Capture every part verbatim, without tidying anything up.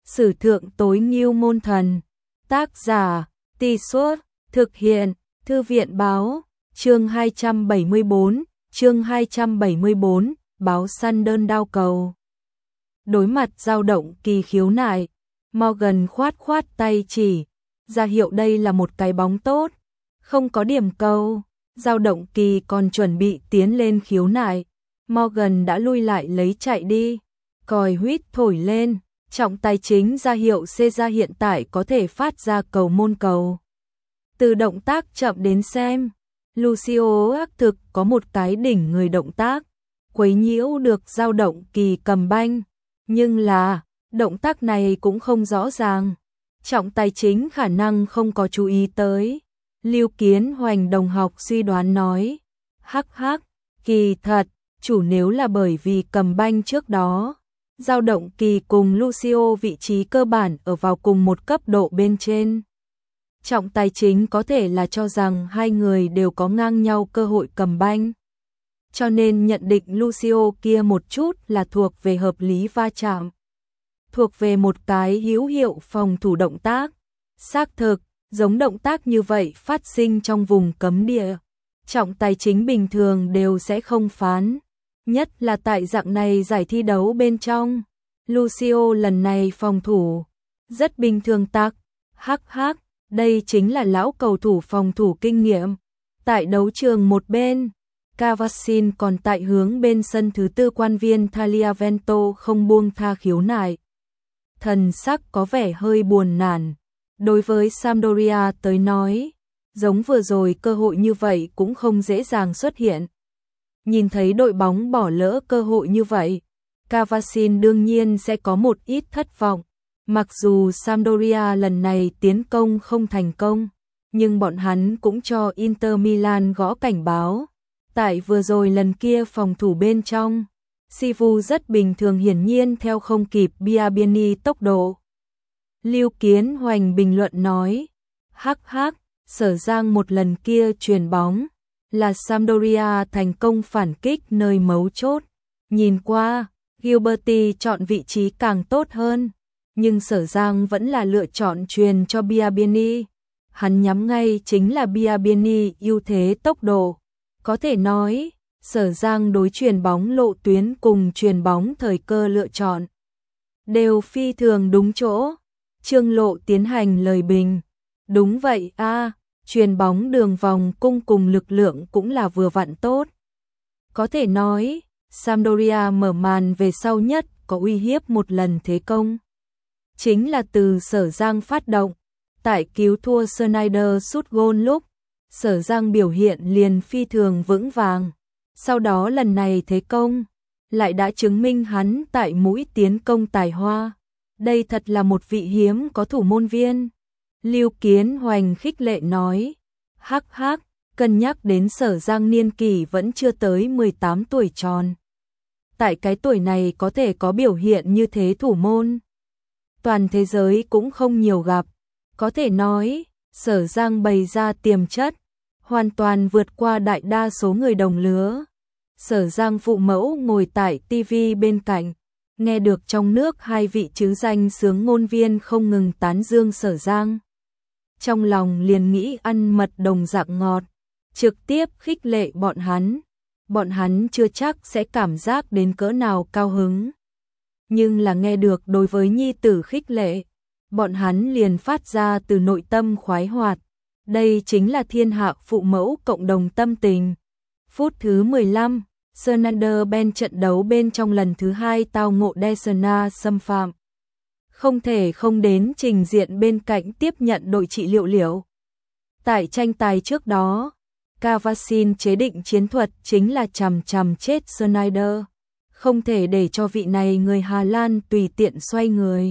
Sử thượng tối ngưu môn thần. Tác giả, Tì Suốt, thực hiện, Thư viện báo, chương hai trăm bảy mươi tư, chương hai trăm bảy mươi tư, báo săn đơn đao cầu. Đối mặt dao động kỳ khiếu nại, Morgan khoát khoát tay chỉ, ra hiệu đây là một cái bóng tốt, không có điểm cầu. Dao động kỳ còn chuẩn bị tiến lên khiếu nại, Morgan đã lui lại lấy chạy đi, còi huýt thổi lên, trọng tài chính ra hiệu Caesar hiện tại có thể phát ra cầu môn cầu. Từ động tác chậm đến xem, Lucio ác thực có một cái đỉnh người động tác, quấy nhiễu được dao động kỳ cầm banh, nhưng là, động tác này cũng không rõ ràng, trọng tài chính khả năng không có chú ý tới. Lưu Kiến Hoành đồng học suy đoán nói, hắc hắc, kỳ thật, chủ nếu là bởi vì cầm banh trước đó, dao động kỳ cùng Lucio vị trí cơ bản ở vào cùng một cấp độ bên trên. Trọng tài chính có thể là cho rằng hai người đều có ngang nhau cơ hội cầm banh, cho nên nhận định Lucio kia một chút là thuộc về hợp lý va chạm, thuộc về một cái hữu hiệu phòng thủ động tác. Xác thực, giống động tác như vậy phát sinh trong vùng cấm địa, trọng tài chính bình thường đều sẽ không phán, nhất là tại dạng này giải thi đấu bên trong. Lucio lần này phòng thủ rất bình thường tắc, hắc hắc, đây chính là lão cầu thủ phòng thủ kinh nghiệm. Tại đấu trường một bên, Cavasin còn tại hướng bên sân thứ tư quan viên Tagliavento không buông tha khiếu nại. Thần sắc có vẻ hơi buồn nản. Đối với Sampdoria tới nói, giống vừa rồi cơ hội như vậy cũng không dễ dàng xuất hiện. Nhìn thấy đội bóng bỏ lỡ cơ hội như vậy, Cavasin đương nhiên sẽ có một ít thất vọng. Mặc dù Sampdoria lần này tiến công không thành công, nhưng bọn hắn cũng cho Inter Milan gõ cảnh báo. Tại vừa rồi lần kia phòng thủ bên trong, Sivu rất bình thường hiển nhiên theo không kịp Biabiany tốc độ. Lưu Kiến Hoành bình luận nói, hắc hắc, Sở Giang một lần kia chuyền bóng, là Sampdoria thành công phản kích nơi mấu chốt. Nhìn qua, Gilberti chọn vị trí càng tốt hơn, nhưng Sở Giang vẫn là lựa chọn chuyền cho Biabiany. Hắn nhắm ngay chính là Biabiany ưu thế tốc độ. Có thể nói, Sở Giang đối chuyền bóng lộ tuyến cùng chuyền bóng thời cơ lựa chọn đều phi thường đúng chỗ. Trương Lộ tiến hành lời bình, đúng vậy a, à, chuyền bóng đường vòng cung cùng lực lượng cũng là vừa vặn tốt. Có thể nói, Sampdoria mở màn về sau nhất có uy hiếp một lần thế công, chính là từ Sở Giang phát động. Tại cứu thua Schneider sút gôn lúc, Sở Giang biểu hiện liền phi thường vững vàng. Sau đó lần này thế công lại đã chứng minh hắn tại mũi tiến công tài hoa. Đây thật là một vị hiếm có thủ môn viên. Lưu Kiến Hoành khích lệ nói, hắc hắc, cân nhắc đến Sở Giang niên kỷ vẫn chưa tới mười tám tuổi tròn. Tại cái tuổi này có thể có biểu hiện như thế thủ môn, toàn thế giới cũng không nhiều gặp. Có thể nói, Sở Giang bày ra tiềm chất, hoàn toàn vượt qua đại đa số người đồng lứa. Sở Giang phụ mẫu ngồi tại ti vi bên cạnh, nghe được trong nước hai vị chứ danh sướng ngôn viên không ngừng tán dương Sở Giang. Trong lòng liền nghĩ ăn mật đồng dạng ngọt, trực tiếp khích lệ bọn hắn. Bọn hắn chưa chắc sẽ cảm giác đến cỡ nào cao hứng, nhưng là nghe được đối với nhi tử khích lệ, bọn hắn liền phát ra từ nội tâm khoái hoạt. Đây chính là thiên hạ phụ mẫu cộng đồng tâm tình. Phút thứ mười lăm, Schneider bên trận đấu bên trong lần thứ hai tao ngộ Desna xâm phạm, không thể không đến trình diện bên cạnh tiếp nhận đội trị liệu liễu. Tại tranh tài trước đó, Cavasin chế định chiến thuật chính là chằm chằm chết Schneider, không thể để cho vị này người Hà Lan tùy tiện xoay người.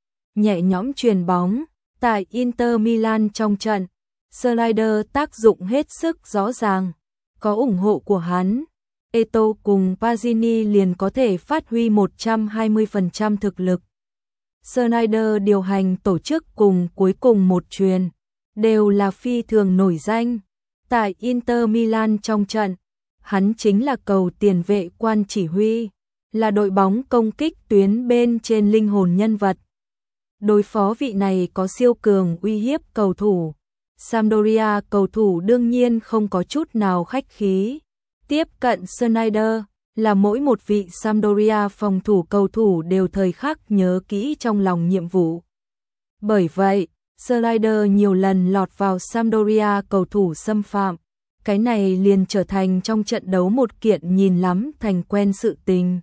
Nhẹ nhõm chuyền bóng, tại Inter Milan trong trận, Schneider tác dụng hết sức rõ ràng, có ủng hộ của hắn, Eto'o cùng Pazzini liền có thể phát huy một trăm hai mươi phần trăm thực lực. Schneider điều hành tổ chức cùng cuối cùng một chuyền, đều là phi thường nổi danh. Tại Inter Milan trong trận, hắn chính là cầu tiền vệ quan chỉ huy, là đội bóng công kích tuyến bên trên linh hồn nhân vật. đối phó vị này có siêu cường uy hiếp cầu thủ. Sampdoria cầu thủ đương nhiên không có chút nào khách khí. Tiếp cận Sneijder là mỗi một vị Sampdoria phòng thủ cầu thủ đều thời khắc nhớ kỹ trong lòng nhiệm vụ. Bởi vậy, Sneijder nhiều lần lọt vào Sampdoria cầu thủ xâm phạm. Cái này liền trở thành trong trận đấu một kiện nhìn lắm thành quen sự tình.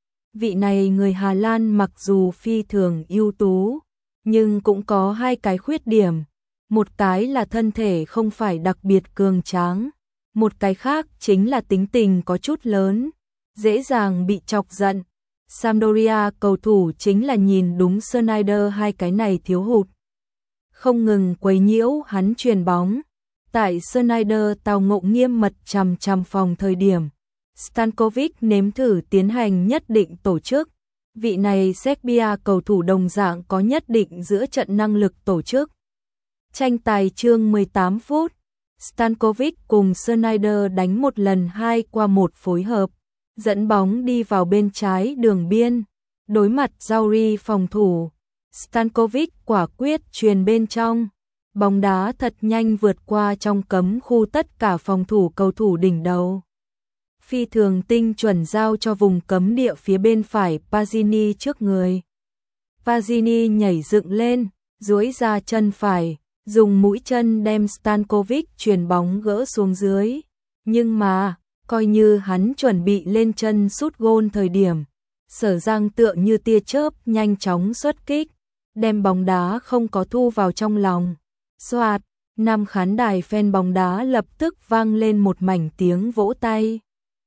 Vị này người Hà Lan mặc dù phi thường ưu tú, nhưng cũng có hai cái khuyết điểm. Một cái là thân thể không phải đặc biệt cường tráng, một cái khác chính là tính tình có chút lớn, dễ dàng bị chọc giận. Sampdoria cầu thủ chính là nhìn đúng Sneijder hai cái này thiếu hụt. Không ngừng quấy nhiễu hắn chuyền bóng. Tại Sneijder tào ngộ nghiêm mật chằm chằm phòng thời điểm, Stankovic nếm thử tiến hành nhất định tổ chức. Vị này Serbia cầu thủ đồng dạng có nhất định giữa trận năng lực tổ chức. Tranh tài chương mười tám phút, Stankovic cùng Sneijder đánh một lần hai qua một phối hợp, dẫn bóng đi vào bên trái đường biên, đối mặt Zauri phòng thủ. Stankovic quả quyết chuyền bên trong, bóng đá thật nhanh vượt qua trong cấm khu tất cả phòng thủ cầu thủ đỉnh đầu. Phi thường tinh chuẩn giao cho vùng cấm địa phía bên phải Pazzini trước người. Pazzini nhảy dựng lên, duỗi ra chân phải, dùng mũi chân đem Stankovic chuyền bóng gỡ xuống dưới. Nhưng mà, coi như hắn chuẩn bị lên chân sút gôn thời điểm, Sở Giang tựa như tia chớp nhanh chóng xuất kích, đem bóng đá không có thu vào trong lòng. Xoạt, năm khán đài fan bóng đá lập tức vang lên một mảnh tiếng vỗ tay.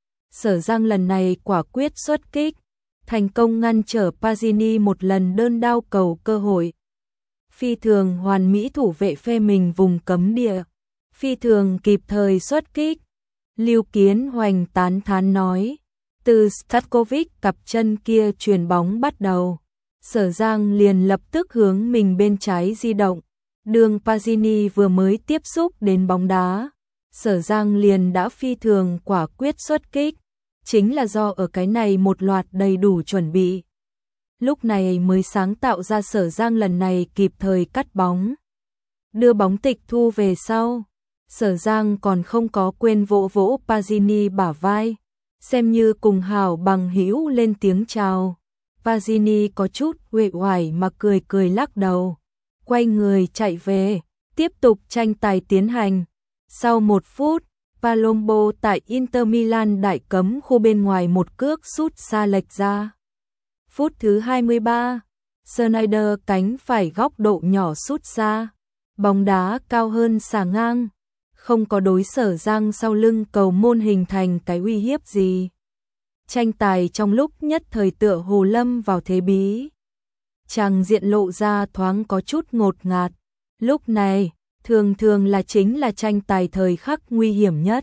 Sở Giang lần này quả quyết xuất kích, thành công ngăn trở Pazzini một lần đơn đao cầu cơ hội. Phi thường hoàn mỹ thủ vệ phe mình vùng cấm địa, phi thường kịp thời xuất kích. Lưu Kiến Hoành tán thán nói, từ Stankovic cặp chân kia chuyền bóng bắt đầu, Sở Giang liền lập tức hướng mình bên trái di động. Đường Pazzini vừa mới tiếp xúc đến bóng đá, Sở Giang liền đã phi thường quả quyết xuất kích, chính là do ở cái này một loạt đầy đủ chuẩn bị. Lúc này mới sáng tạo ra Sở Giang lần này kịp thời cắt bóng, đưa bóng tịch thu về sau. Sở Giang còn không có quên vỗ vỗ Pazzini bả vai, xem như cùng hảo bằng hữu lên tiếng chào. Pazzini có chút uể oải mà cười cười lắc đầu, quay người chạy về, tiếp tục tranh tài tiến hành. Sau một phút, Palombo tại Inter Milan đại cấm khu bên ngoài một cước sút xa lệch ra. Phút thứ hai mươi ba, Sneijder cánh phải góc độ nhỏ sút xa, bóng đá cao hơn xà ngang, không có đối Sở Giang sau lưng cầu môn hình thành cái uy hiếp gì. Tranh tài trong lúc nhất thời tựa hồ lâm vào thế bí. Tràng diện lộ ra thoáng có chút ngột ngạt. Lúc này, thường thường là chính là tranh tài thời khắc nguy hiểm nhất.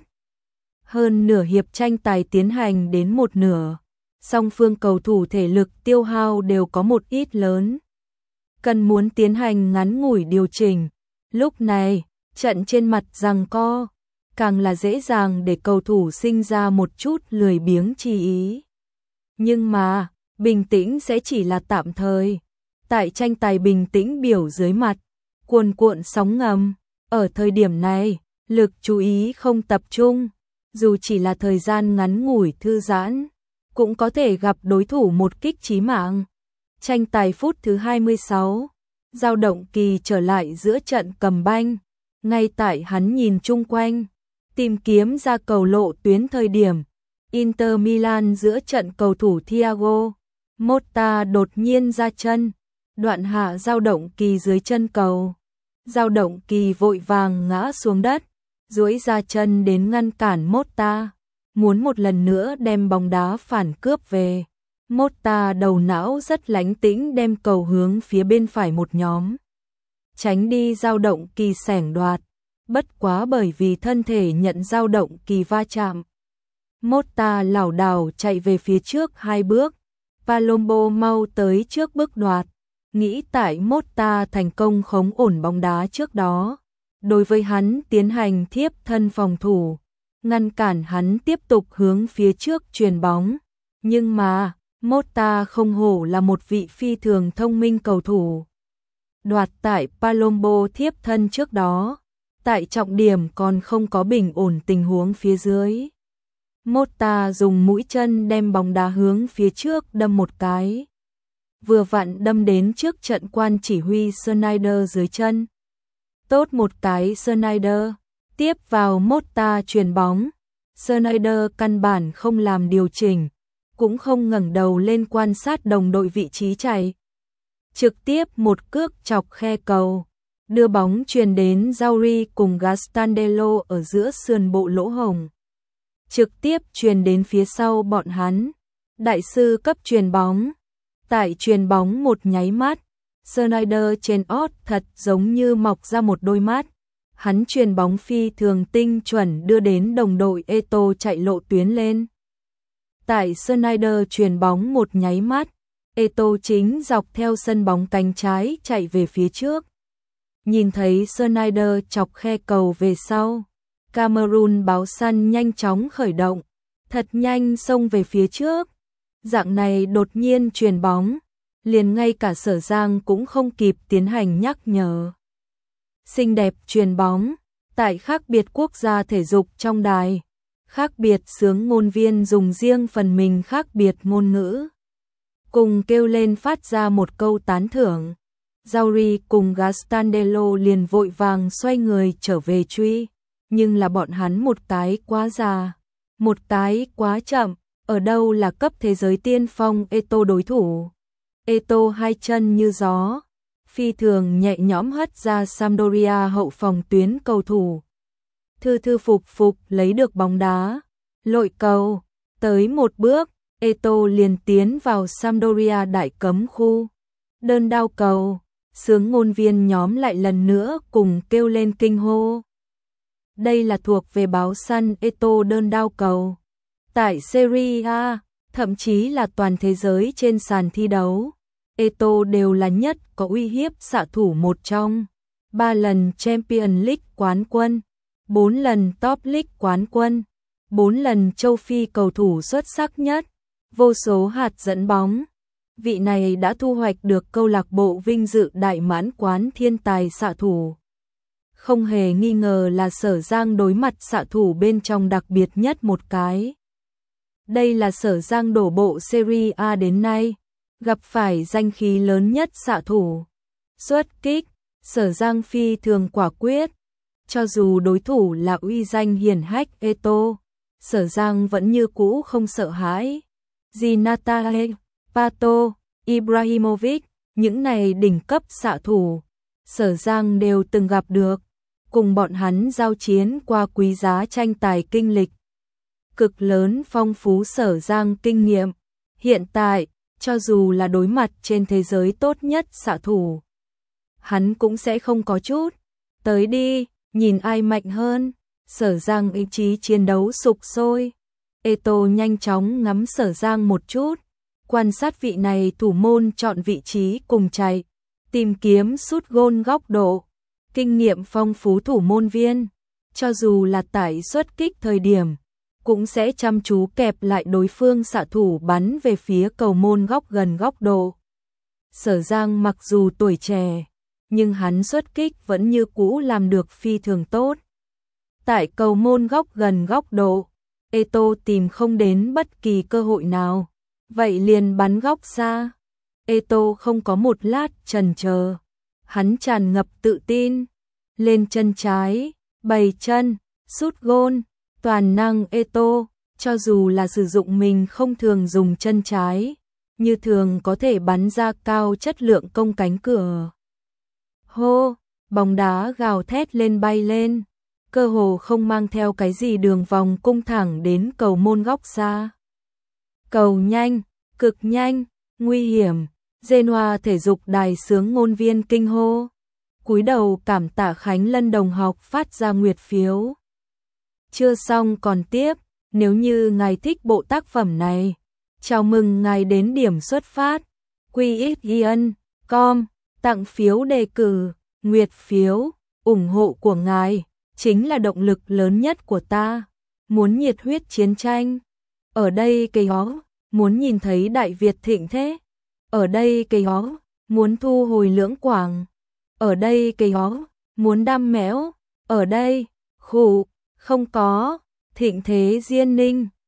Hơn nửa hiệp tranh tài tiến hành đến một nửa, song phương cầu thủ thể lực tiêu hao đều có một ít lớn, cần muốn tiến hành ngắn ngủi điều chỉnh. Lúc này, trận trên mặt giằng co, càng là dễ dàng để cầu thủ sinh ra một chút lười biếng chi ý. Nhưng mà, bình tĩnh sẽ chỉ là tạm thời. Tại tranh tài bình tĩnh biểu dưới mặt, cuồn cuộn sóng ngầm, ở thời điểm này, lực chú ý không tập trung, dù chỉ là thời gian ngắn ngủi thư giãn, cũng có thể gặp đối thủ một kích chí mạng. Tranh tài phút thứ hai mươi sáu, Giao Động Kỳ trở lại giữa trận cầm banh, ngay tại hắn nhìn chung quanh, tìm kiếm ra cầu lộ tuyến thời điểm, Inter Milan giữa trận cầu thủ Thiago Motta đột nhiên ra chân, đoạn hạ Giao Động Kỳ dưới chân cầu. Giao Động Kỳ vội vàng ngã xuống đất, duỗi ra chân đến ngăn cản Motta, muốn một lần nữa đem bóng đá phản cướp về. Motta đầu não rất lánh tĩnh đem cầu hướng phía bên phải một nhóm, tránh đi Giao Động Kỳ xẻng đoạt, bất quá bởi vì thân thể nhận Giao Động Kỳ va chạm, Motta lảo đảo chạy về phía trước hai bước. Palombo mau tới trước bước đoạt, nghĩ tại Motta thành công khống ổn bóng đá trước đó, đối với hắn tiến hành thiếp thân phòng thủ, ngăn cản hắn tiếp tục hướng phía trước chuyền bóng. Nhưng mà, Motta không hổ là một vị phi thường thông minh cầu thủ, đoạt tại Palombo thiếp thân trước đó, tại trọng điểm còn không có bình ổn tình huống phía dưới. Motta dùng mũi chân đem bóng đá hướng phía trước đâm một cái. Vừa vặn đâm đến trước trận quan chỉ huy Sneijder dưới chân. Tốt một cái Sneijder, tiếp vào Motta chuyền bóng. Sneijder căn bản không làm điều chỉnh, cũng không ngẩng đầu lên quan sát đồng đội vị trí chạy. Trực tiếp một cước chọc khe cầu, đưa bóng truyền đến Zauri cùng Gastandello ở giữa sườn bộ lỗ hổng. Trực tiếp truyền đến phía sau bọn hắn. Đại sư cấp truyền bóng. Tại truyền bóng một nháy mắt, Sneijder trên ót thật giống như mọc ra một đôi mắt. Hắn truyền bóng phi thường tinh chuẩn đưa đến đồng đội Eto'o chạy lộ tuyến lên. Tại Sneijder truyền bóng một nháy mắt, Eto'o chính dọc theo sân bóng cánh trái chạy về phía trước. Nhìn thấy Sneijder chọc khe cầu về sau, Cameroon báo săn nhanh chóng khởi động, thật nhanh xông về phía trước. Dạng này đột nhiên truyền bóng, liền ngay cả Sở Giang cũng không kịp tiến hành nhắc nhở. Xinh đẹp truyền bóng, tại khác biệt quốc gia thể dục trong đài, khác biệt sướng ngôn viên dùng riêng phần mình khác biệt ngôn ngữ. Cùng kêu lên phát ra một câu tán thưởng. Zauri cùng Gastandello liền vội vàng xoay người trở về truy, nhưng là bọn hắn một cái quá già, một cái quá chậm, ở đâu là cấp thế giới tiên phong Eto'o đối thủ. Eto'o hai chân như gió, phi thường nhẹ nhõm hất ra Sampdoria hậu phòng tuyến cầu thủ. Thư thư phục phục lấy được bóng đá, lội cầu, tới một bước, Eto'o liền tiến vào Sampdoria đại cấm khu. Đơn đao cầu, sướng ngôn viên nhóm lại lần nữa cùng kêu lên kinh hô. Đây là thuộc về báo săn Eto'o đơn đao cầu. Tại Serie A, thậm chí là toàn thế giới trên sàn thi đấu, Eto'o đều là nhất có uy hiếp xạ thủ một trong. Ba lần Champions League quán quân, bốn lần Top League quán quân, bốn lần châu Phi cầu thủ xuất sắc nhất, vô số hạt dẫn bóng. Vị này đã thu hoạch được câu lạc bộ vinh dự đại mãn quán thiên tài xạ thủ. Không hề nghi ngờ là Sở Giang đối mặt xạ thủ bên trong đặc biệt nhất một cái. Đây là Sở Giang đổ bộ Serie A đến nay, gặp phải danh khí lớn nhất xạ thủ. Xuất kích, Sở Giang phi thường quả quyết. Cho dù đối thủ là uy danh hiển hách Eto'o, Sở Giang vẫn như cũ không sợ hãi. Zinatae, Pato, Ibrahimovic, những này đỉnh cấp xạ thủ, Sở Giang đều từng gặp được, cùng bọn hắn giao chiến qua quý giá tranh tài kinh lịch. Cực lớn phong phú Sở Giang kinh nghiệm, hiện tại, cho dù là đối mặt trên thế giới tốt nhất xạ thủ, hắn cũng sẽ không có chút. Tới đi, nhìn ai mạnh hơn. Sở Giang ý chí chiến đấu sục sôi. Eto'o nhanh chóng ngắm Sở Giang một chút, quan sát vị này thủ môn chọn vị trí cùng chạy, tìm kiếm sút gôn góc độ. Kinh nghiệm phong phú thủ môn viên, cho dù là tại xuất kích thời điểm, cũng sẽ chăm chú kẹp lại đối phương xạ thủ bắn về phía cầu môn góc gần góc độ. Sở Giang mặc dù tuổi trẻ, nhưng hắn xuất kích vẫn như cũ làm được phi thường tốt. Tại cầu môn góc gần góc độ, Eto'o tìm không đến bất kỳ cơ hội nào, vậy liền bắn góc xa. Eto'o không có một lát chần chờ, hắn tràn ngập tự tin, lên chân trái, bày chân, sút gôn, toàn năng Eto'o, cho dù là sử dụng mình không thường dùng chân trái, như thường có thể bắn ra cao chất lượng công cánh cửa. Hô, bóng đá gào thét lên bay lên, cơ hồ không mang theo cái gì đường vòng cung thẳng đến cầu môn góc xa. Cầu nhanh, cực nhanh, nguy hiểm, Genoa thể dục đài sướng ngôn viên kinh hô. Cúi đầu cảm tạ Khánh Lân đồng học phát ra nguyệt phiếu. Chưa xong còn tiếp, nếu như ngài thích bộ tác phẩm này, chào mừng ngài đến điểm xuất phát. quy ích ian chấm com, tặng phiếu đề cử, nguyệt phiếu, ủng hộ của ngài chính là động lực lớn nhất của ta. Muốn nhiệt huyết chiến tranh, ở đây cây ó, muốn nhìn thấy Đại Việt thịnh thế, ở đây cây ó, muốn thu hồi Lưỡng Quảng. ở đây cái ó, muốn đăm méo, ở đây, khụ, không có, thịnh thế Diên Ninh.